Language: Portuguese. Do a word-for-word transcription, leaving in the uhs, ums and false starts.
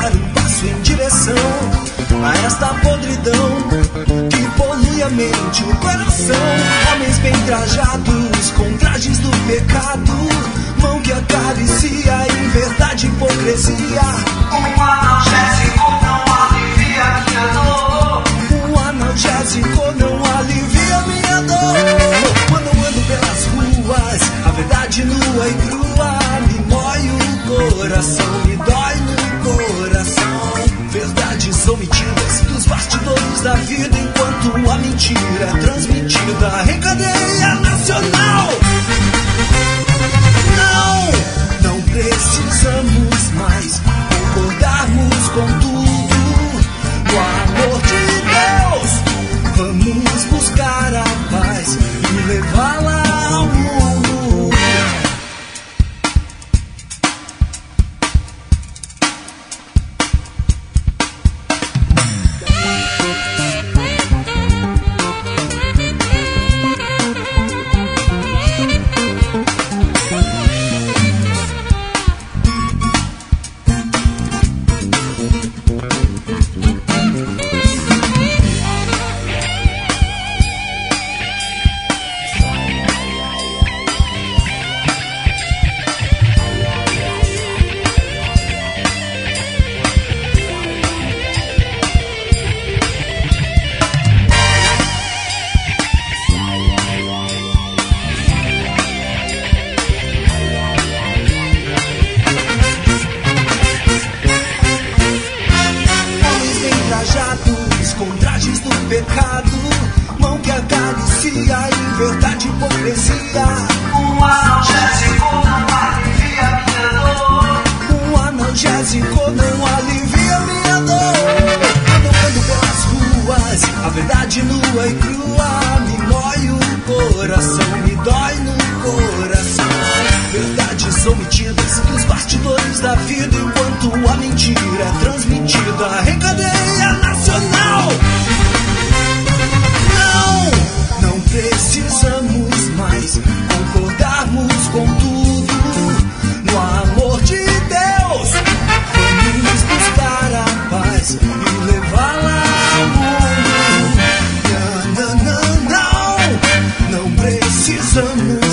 dar um passo em direção a esta podridão que polui a mente e o coração. Homens bem trajados com trajes do pecado, mão que acaricia em verdade hipocrisia. Um analgésico não alivia minha dor. Um analgésico não alivia minha dor. Quando eu ando pelas ruas, a verdade nua e crua me mói o coração, me dói no coração. Verdades omitidas dos bastidores da vida, enquanto a mentira é transmitida em cadeia nacional. Não, não precisamos mais concordarmos com tudo. No amor de Deus, vamos buscar a paz e levá-la ao mundo. Com trajes do pecado, mão que acaricia em verdade hipocrisia. Um analgésico não alivia minha dor. Um analgésico não alivia minha dor. Quando eu ando pelas ruas, a verdade nua e crua me mói o coração, me dói no coração. Verdades omitidas dos bastidores da vida, enquanto a mentira é transmitida em cadeia nacional. Não, não precisamos mais concordarmos com tudo. No amor de Deus, vamos buscar a paz e levá-la ao mundo. Não, não, não, não, não precisamos